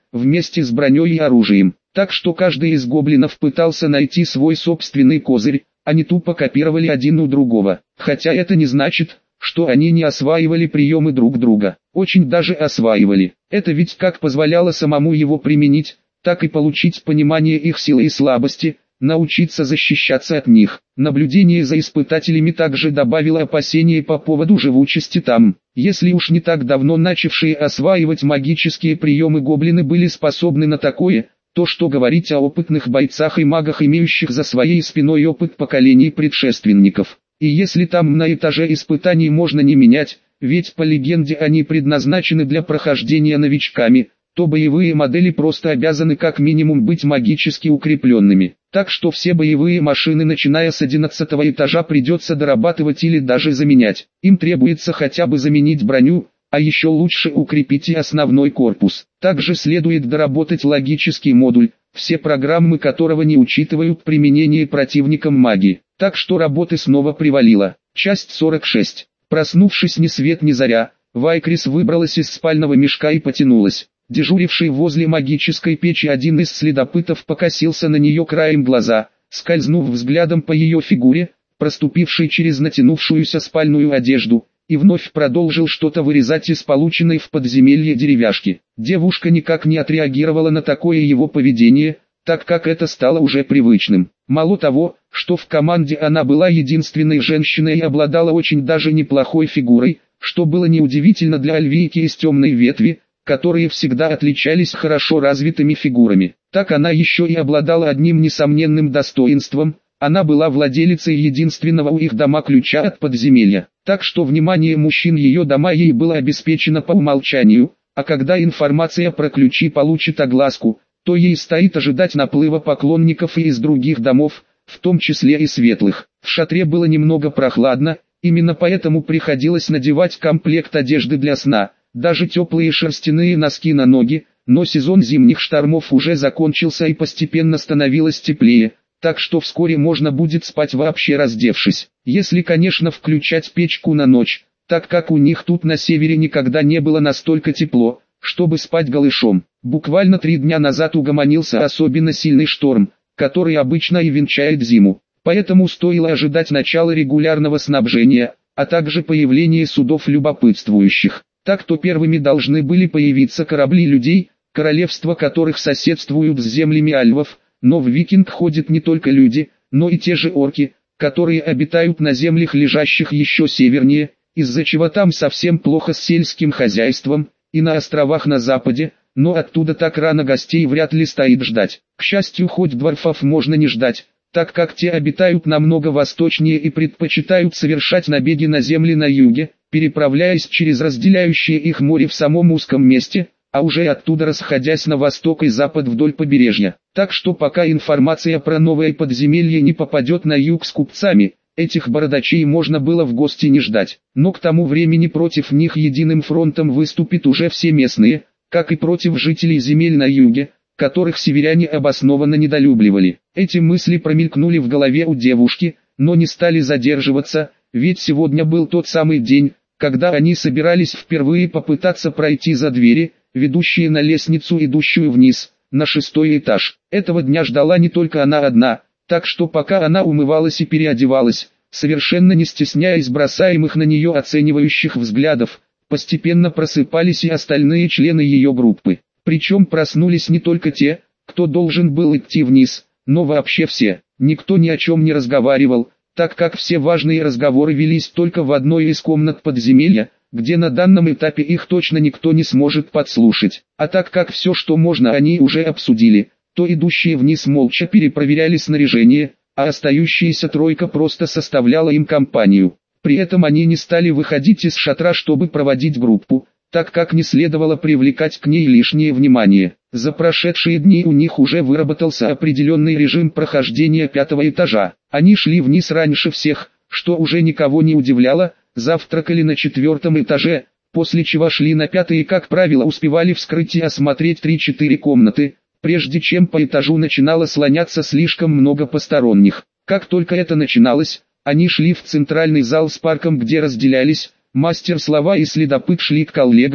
вместе с броней и оружием. Так что каждый из гоблинов пытался найти свой собственный козырь, они тупо копировали один у другого. Хотя это не значит, что они не осваивали приемы друг друга. Очень даже осваивали. Это ведь как позволяло самому его применить, так и получить понимание их силы и слабости, научиться защищаться от них. Наблюдение за испытателями также добавило опасения по поводу живучести там. Если уж не так давно начавшие осваивать магические приемы гоблины были способны на такое, то что говорить о опытных бойцах и магах, имеющих за своей спиной опыт поколений предшественников. И если там на этаже испытаний можно не менять, ведь по легенде они предназначены для прохождения новичками, то боевые модели просто обязаны как минимум быть магически укрепленными. Так что все боевые машины начиная с одиннадцатого этажа придется дорабатывать или даже заменять. Им требуется хотя бы заменить броню, а еще лучше укрепить и основной корпус. Также следует доработать логический модуль, все программы которого не учитывают применение противником магии. Так что работы снова привалило. Часть сорок шесть. Проснувшись ни свет ни заря, Вайкрис выбралась из спального мешка и потянулась. Дежуривший возле магической печи один из следопытов покосился на нее краем глаза, скользнув взглядом по ее фигуре, проступившей через натянувшуюся спальную одежду, и вновь продолжил что-то вырезать из полученной в подземелье деревяшки. Девушка никак не отреагировала на такое его поведение, так как это стало уже привычным. Мало того, что в команде она была единственной женщиной и обладала очень даже неплохой фигурой, что было неудивительно для альвийки из темной ветви, которые всегда отличались хорошо развитыми фигурами. Так она еще и обладала одним несомненным достоинством, она была владелицей единственного у их дома ключа от подземелья. Так что внимание мужчин ее дома ей было обеспечено по умолчанию, а когда информация про ключи получит огласку, то ей стоит ожидать наплыва поклонников и из других домов, в том числе и светлых. В шатре было немного прохладно, именно поэтому приходилось надевать комплект одежды для сна, даже теплые шерстяные носки на ноги, но сезон зимних штормов уже закончился и постепенно становилось теплее, так что вскоре можно будет спать вообще раздевшись. Если, конечно, включать печку на ночь, так как у них тут на севере никогда не было настолько тепло, чтобы спать голышом. Буквально три дня назад угомонился особенно сильный шторм, который обычно и венчает зиму. Поэтому стоило ожидать начала регулярного снабжения, а также появления судов любопытствующих. Так то первыми должны были появиться корабли людей, королевства которых соседствуют с землями альвов, но в Викинг ходят не только люди, но и те же орки, которые обитают на землях, лежащих еще севернее, из-за чего там совсем плохо с сельским хозяйством, и на островах на западе, но оттуда так рано гостей вряд ли стоит ждать. К счастью, хоть дворфов можно не ждать, так как те обитают намного восточнее и предпочитают совершать набеги на земли на юге, переправляясь через разделяющее их море в самом узком месте, а уже оттуда расходясь на восток и запад вдоль побережья. Так что пока информация про новое подземелье не попадет на юг с купцами, этих бородачей можно было в гости не ждать. Но к тому времени против них единым фронтом выступят уже все местные, как и против жителей земель на юге, которых северяне обоснованно недолюбливали. Эти мысли промелькнули в голове у девушки, но не стали задерживаться, ведь сегодня был тот самый день, когда они собирались впервые попытаться пройти за двери, ведущие на лестницу, идущую вниз, на шестой этаж. Этого дня ждала не только она одна, так что пока она умывалась и переодевалась, совершенно не стесняясь бросаемых на нее оценивающих взглядов, постепенно просыпались и остальные члены ее группы. Причем проснулись не только те, кто должен был идти вниз, но вообще все. Никто ни о чем не разговаривал, так как все важные разговоры велись только в одной из комнат подземелья, где на данном этапе их точно никто не сможет подслушать. А так как все, что можно, они уже обсудили, то идущие вниз молча перепроверяли снаряжение, а остающаяся тройка просто составляла им компанию. При этом они не стали выходить из шатра, чтобы проводить группу, так как не следовало привлекать к ней лишнее внимание. За прошедшие дни у них уже выработался определенный режим прохождения пятого этажа. Они шли вниз раньше всех, что уже никого не удивляло, завтракали на четвертом этаже, после чего шли на пятый и, как правило, успевали вскрыть и осмотреть три-четыре комнаты, прежде чем по этажу начинало слоняться слишком много посторонних. Как только это начиналось, они шли в центральный зал с парком, где разделялись. Мастер слова и следопыт шли к коллегам,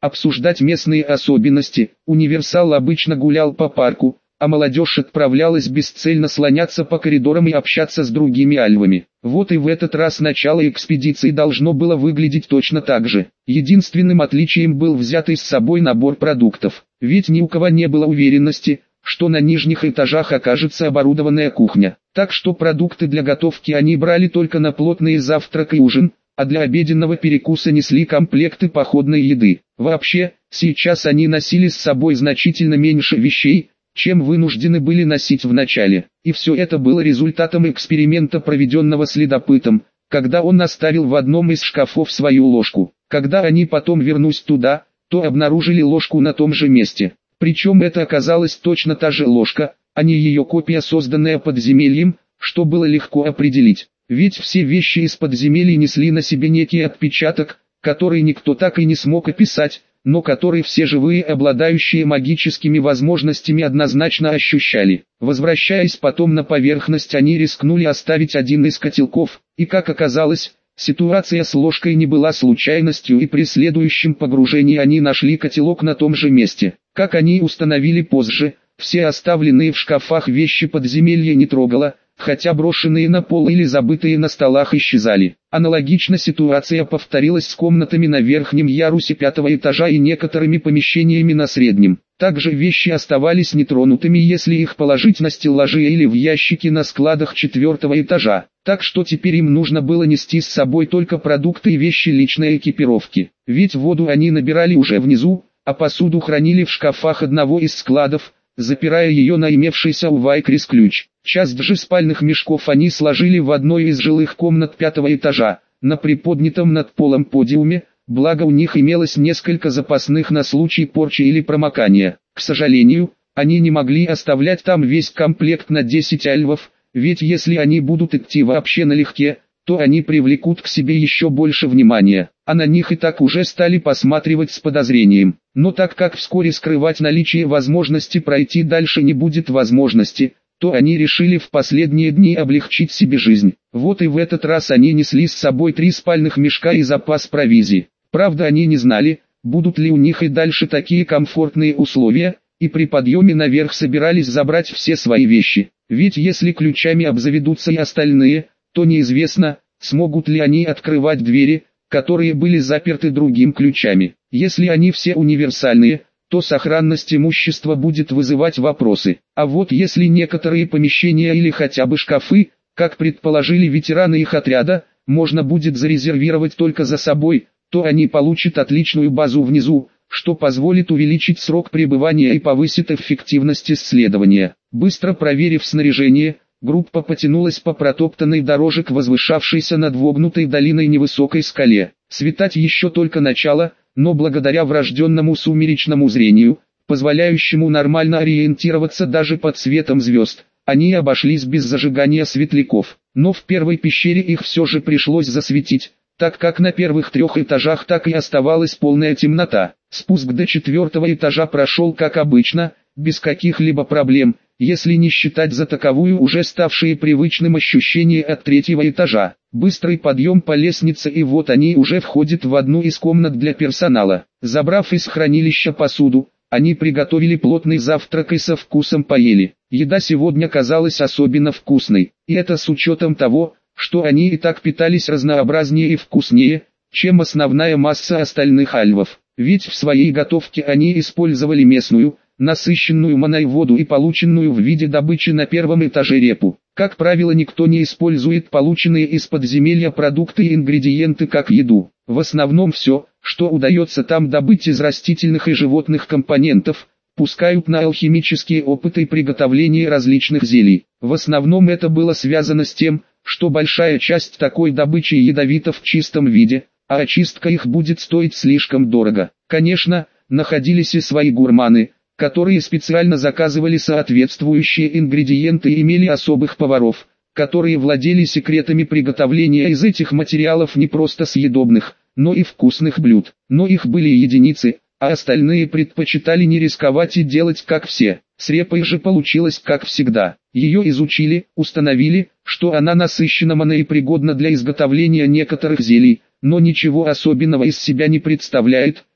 обсуждать местные особенности. Универсал обычно гулял по парку, а молодежь отправлялась бесцельно слоняться по коридорам и общаться с другими альвами. Вот и в этот раз начало экспедиции должно было выглядеть точно так же. Единственным отличием был взятый с собой набор продуктов. Ведь ни у кого не было уверенности, что на нижних этажах окажется оборудованная кухня. Так что продукты для готовки они брали только на плотный завтрак и ужин, а для обеденного перекуса несли комплекты походной еды. Вообще, сейчас они носили с собой значительно меньше вещей, чем вынуждены были носить в начале. И все это было результатом эксперимента, проведенного следопытом, когда он оставил в одном из шкафов свою ложку. Когда они потом вернулись туда, то обнаружили ложку на том же месте. Причем это оказалась точно та же ложка, а не ее копия, созданная подземельем, что было легко определить. Ведь все вещи из подземелья несли на себе некий отпечаток, который никто так и не смог описать, но который все живые, обладающие магическими возможностями, однозначно ощущали. Возвращаясь потом на поверхность, они рискнули оставить один из котелков, и как оказалось, ситуация с ложкой не была случайностью, и при следующем погружении они нашли котелок на том же месте. Как они установили позже, все оставленные в шкафах вещи подземелья не трогало, хотя брошенные на пол или забытые на столах исчезали. Аналогично ситуация повторилась с комнатами на верхнем ярусе пятого этажа и некоторыми помещениями на среднем. Также вещи оставались нетронутыми, если их положить на стеллажи или в ящики на складах четвертого этажа. Так что теперь им нужно было нести с собой только продукты и вещи личной экипировки. Ведь воду они набирали уже внизу, а посуду хранили в шкафах одного из складов, запирая ее на имевшийся у Вайкрис ключ. Часть же спальных мешков они сложили в одной из жилых комнат пятого этажа, на приподнятом над полом подиуме, благо у них имелось несколько запасных на случай порчи или промокания. К сожалению, они не могли оставлять там весь комплект на десять альвов, ведь если они будут идти вообще налегке, то они привлекут к себе еще больше внимания, а на них и так уже стали посматривать с подозрением. Но так как вскоре скрывать наличие возможности пройти дальше не будет возможности, то они решили в последние дни облегчить себе жизнь. Вот и в этот раз они несли с собой три спальных мешка и запас провизии. Правда, они не знали, будут ли у них и дальше такие комфортные условия, и при подъеме наверх собирались забрать все свои вещи. Ведь если ключами обзаведутся и остальные, то неизвестно, смогут ли они открывать двери, которые были заперты другим ключами. Если они все универсальные, то сохранность имущества будет вызывать вопросы. А вот если некоторые помещения или хотя бы шкафы, как предположили ветераны их отряда, можно будет зарезервировать только за собой, то они получат отличную базу внизу, что позволит увеличить срок пребывания и повысит эффективность исследования. Быстро проверив снаряжение, группа потянулась по протоптанной дороже к возвышавшейся над вогнутой долиной невысокой скале. Светать еще только начало, но благодаря врожденному сумеречному зрению, позволяющему нормально ориентироваться даже под светом звезд, они обошлись без зажигания светляков. Но в первой пещере их все же пришлось засветить, так как на первых трех этажах так и оставалась полная темнота. Спуск до четвертого этажа прошел как обычно, без каких-либо проблем, если не считать за таковую уже ставшие привычным ощущения от третьего этажа. Быстрый подъем по лестнице, и вот они уже входят в одну из комнат для персонала. Забрав из хранилища посуду, они приготовили плотный завтрак и со вкусом поели. Еда сегодня казалась особенно вкусной, и это с учетом того, что они и так питались разнообразнее и вкуснее, чем основная масса остальных альвов. Ведь в своей готовке они использовали местную, насыщенную маной воду и полученную в виде добычи на первом этаже репу. Как правило, никто не использует полученные из подземелья продукты и ингредиенты как еду. В основном все, что удается там добыть из растительных и животных компонентов, пускают на алхимические опыты приготовления различных зелий. В основном это было связано с тем, что большая часть такой добычи ядовита в чистом виде, а очистка их будет стоить слишком дорого. Конечно, находились и свои гурманы, которые специально заказывали соответствующие ингредиенты и имели особых поваров, которые владели секретами приготовления из этих материалов не просто съедобных, но и вкусных блюд. Но их были единицы, а остальные предпочитали не рисковать и делать как все. С репой же получилось как всегда. Ее изучили, установили, что она насыщена маной и пригодна для изготовления некоторых зелий, но ничего особенного из себя не представляет,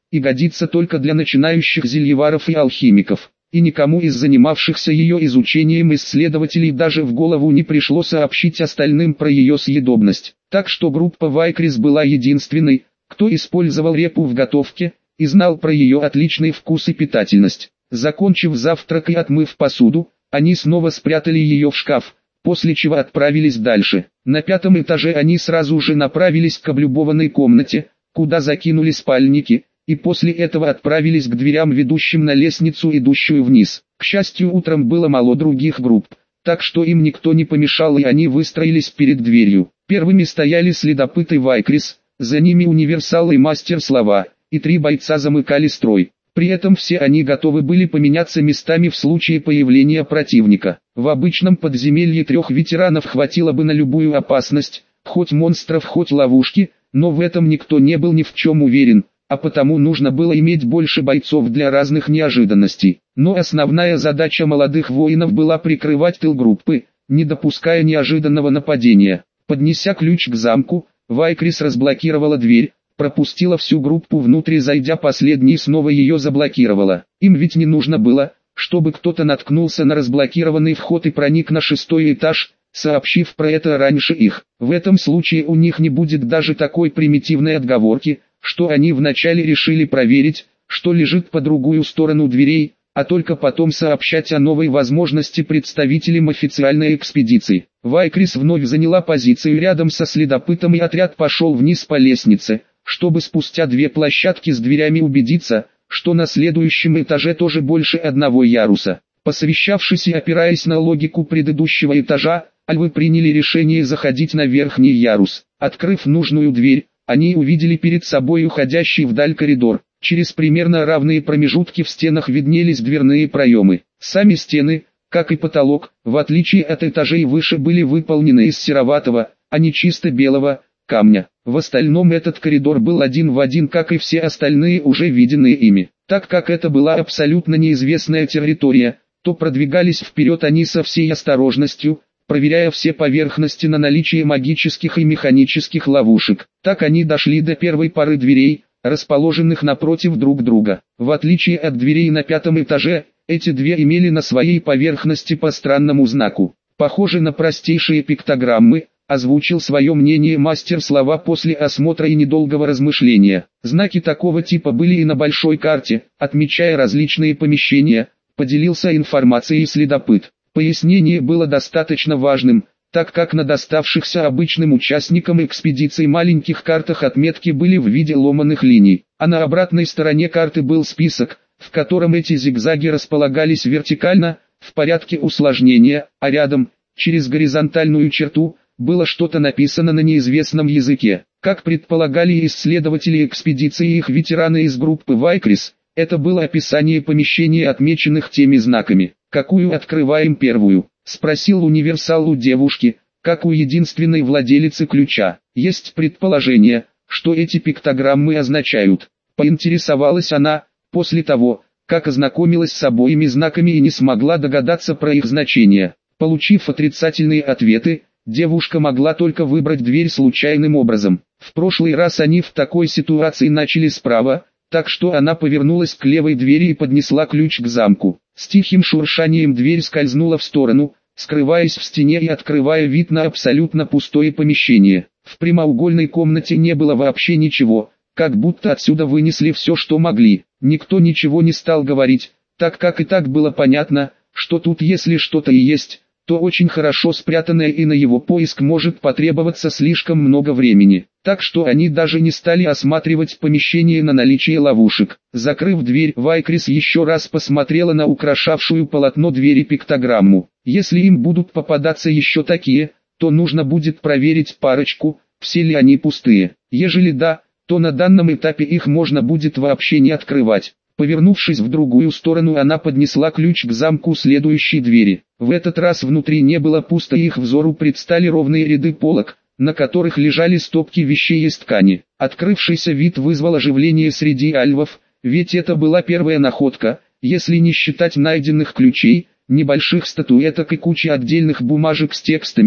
и годится только для начинающих зельеваров и алхимиков. И никому из занимавшихся ее изучением исследователей даже в голову не пришло сообщить остальным про ее съедобность. Так что группа Вайкрис была единственной, кто использовал репу в готовке, и знал про ее отличный вкус и питательность. Закончив завтрак и отмыв посуду, они снова спрятали ее в шкаф, после чего отправились дальше. На пятом этаже они сразу же направились к облюбованной комнате, куда закинули спальники, и после этого отправились к дверям, ведущим на лестницу, идущую вниз. К счастью, утром было мало других групп, так что им никто не помешал, и они выстроились перед дверью. Первыми стояли следопыт и Вайкрис, за ними универсал и мастер слова, и три бойца замыкали строй. При этом все они готовы были поменяться местами в случае появления противника. В обычном подземелье трех ветеранов хватило бы на любую опасность, хоть монстров, хоть ловушки, но в этом никто не был ни в чем уверен, а потому нужно было иметь больше бойцов для разных неожиданностей. Но основная задача молодых воинов была прикрывать тыл группы, не допуская неожиданного нападения. Поднеся ключ к замку, Вайкрис разблокировала дверь, пропустила всю группу внутрь, зайдя последней, снова ее заблокировала. Им ведь не нужно было, чтобы кто-то наткнулся на разблокированный вход и проник на шестой этаж, сообщив про это раньше их. В этом случае у них не будет даже такой примитивной отговорки, что они вначале решили проверить, что лежит по другую сторону дверей, а только потом сообщать о новой возможности представителям официальной экспедиции. Вайкрис вновь заняла позицию рядом со следопытом, и отряд пошел вниз по лестнице, чтобы спустя две площадки с дверями убедиться, что на следующем этаже тоже больше одного яруса. Посовещавшись и опираясь на логику предыдущего этажа, альвы приняли решение заходить на верхний ярус. Открыв нужную дверь, они увидели перед собой уходящий вдаль коридор. Через примерно равные промежутки в стенах виднелись дверные проемы. Сами стены, как и потолок, в отличие от этажей выше, были выполнены из сероватого, а не чисто белого, камня. В остальном этот коридор был один в один, как и все остальные, уже виденные ими. Так как это была абсолютно неизвестная территория, то продвигались вперед они со всей осторожностью, проверяя все поверхности на наличие магических и механических ловушек. Так они дошли до первой пары дверей, расположенных напротив друг друга. В отличие от дверей на пятом этаже, эти две имели на своей поверхности по странному знаку, похожие на простейшие пиктограммы, озвучил свое мнение мастер слова после осмотра и недолгого размышления. Знаки такого типа были и на большой карте, отмечая различные помещения, поделился информацией следопыт. Пояснение было достаточно важным, так как на доставшихся обычным участникам экспедиции маленьких картах отметки были в виде ломаных линий, а на обратной стороне карты был список, в котором эти зигзаги располагались вертикально, в порядке усложнения, а рядом, через горизонтальную черту, было что-то написано на неизвестном языке. Как предполагали исследователи экспедиции и их ветераны из группы Вайкрис, это было описание помещений, отмеченных теми знаками. «Какую открываем первую?» — спросил универсал у девушки, как у единственной владелицы ключа. «Есть предположение, что эти пиктограммы означают», — поинтересовалась она, после того, как ознакомилась с обоими знаками и не смогла догадаться про их значение. Получив отрицательные ответы, девушка могла только выбрать дверь случайным образом. В прошлый раз они в такой ситуации начали справа, так что она повернулась к левой двери и поднесла ключ к замку. С тихим шуршанием дверь скользнула в сторону, скрываясь в стене и открывая вид на абсолютно пустое помещение. В прямоугольной комнате не было вообще ничего, как будто отсюда вынесли все, что могли. Никто ничего не стал говорить, так как и так было понятно, что тут если что-то и есть, то очень хорошо спрятанное, и на его поиск может потребоваться слишком много времени. Так что они даже не стали осматривать помещение на наличие ловушек. Закрыв дверь, Вайкрис еще раз посмотрела на украшавшую полотно двери пиктограмму. Если им будут попадаться еще такие, то нужно будет проверить парочку, все ли они пустые. Ежели да, то на данном этапе их можно будет вообще не открывать. Повернувшись в другую сторону, она поднесла ключ к замку следующей двери. В этот раз внутри не было пусто, и их взору предстали ровные ряды полок, на которых лежали стопки вещей из ткани. Открывшийся вид вызвал оживление среди альвов, ведь это была первая находка, если не считать найденных ключей, небольших статуэток и кучи отдельных бумажек с текстами,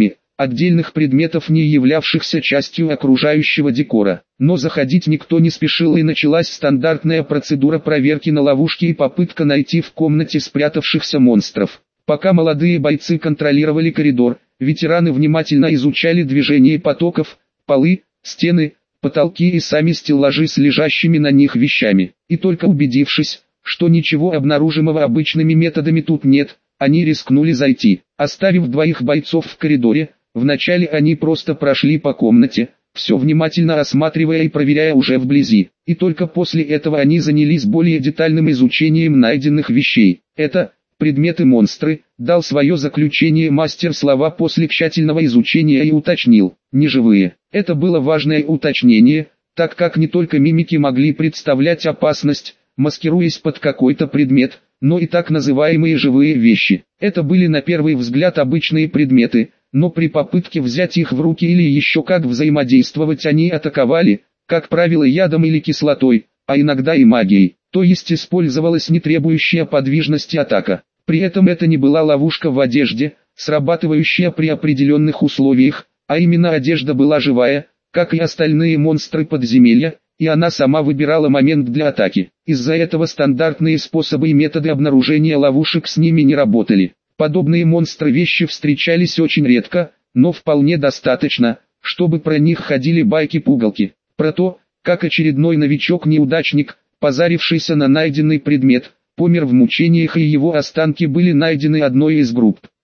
отдельных предметов, не являвшихся частью окружающего декора. Но заходить никто не спешил, и началась стандартная процедура проверки на ловушки и попытка найти в комнате спрятавшихся монстров. Пока молодые бойцы контролировали коридор, ветераны внимательно изучали движение потоков, полы, стены, потолки и сами стеллажи с лежащими на них вещами. И только убедившись, что ничего обнаружимого обычными методами тут нет, они рискнули зайти. Оставив двоих бойцов в коридоре, вначале они просто прошли по комнате, все внимательно осматривая и проверяя уже вблизи. И только после этого они занялись более детальным изучением найденных вещей. Это предметы-монстры, дал свое заключение мастер слова после тщательного изучения и уточнил: неживые. Это было важное уточнение, так как не только мимики могли представлять опасность, маскируясь под какой-то предмет, но и так называемые живые вещи. Это были на первый взгляд обычные предметы, но при попытке взять их в руки или еще как взаимодействовать они атаковали, как правило ядом или кислотой, а иногда и магией, то есть использовалась не требующая подвижности атака. При этом это не была ловушка в одежде, срабатывающая при определенных условиях, а именно одежда была живая, как и остальные монстры подземелья, и она сама выбирала момент для атаки. Из-за этого стандартные способы и методы обнаружения ловушек с ними не работали. Подобные монстры-вещи встречались очень редко, но вполне достаточно, чтобы про них ходили байки-пугалки. Про то, как очередной новичок-неудачник, позарившийся на найденный предмет, помер в мучениях, и его останки были найдены одной из групп.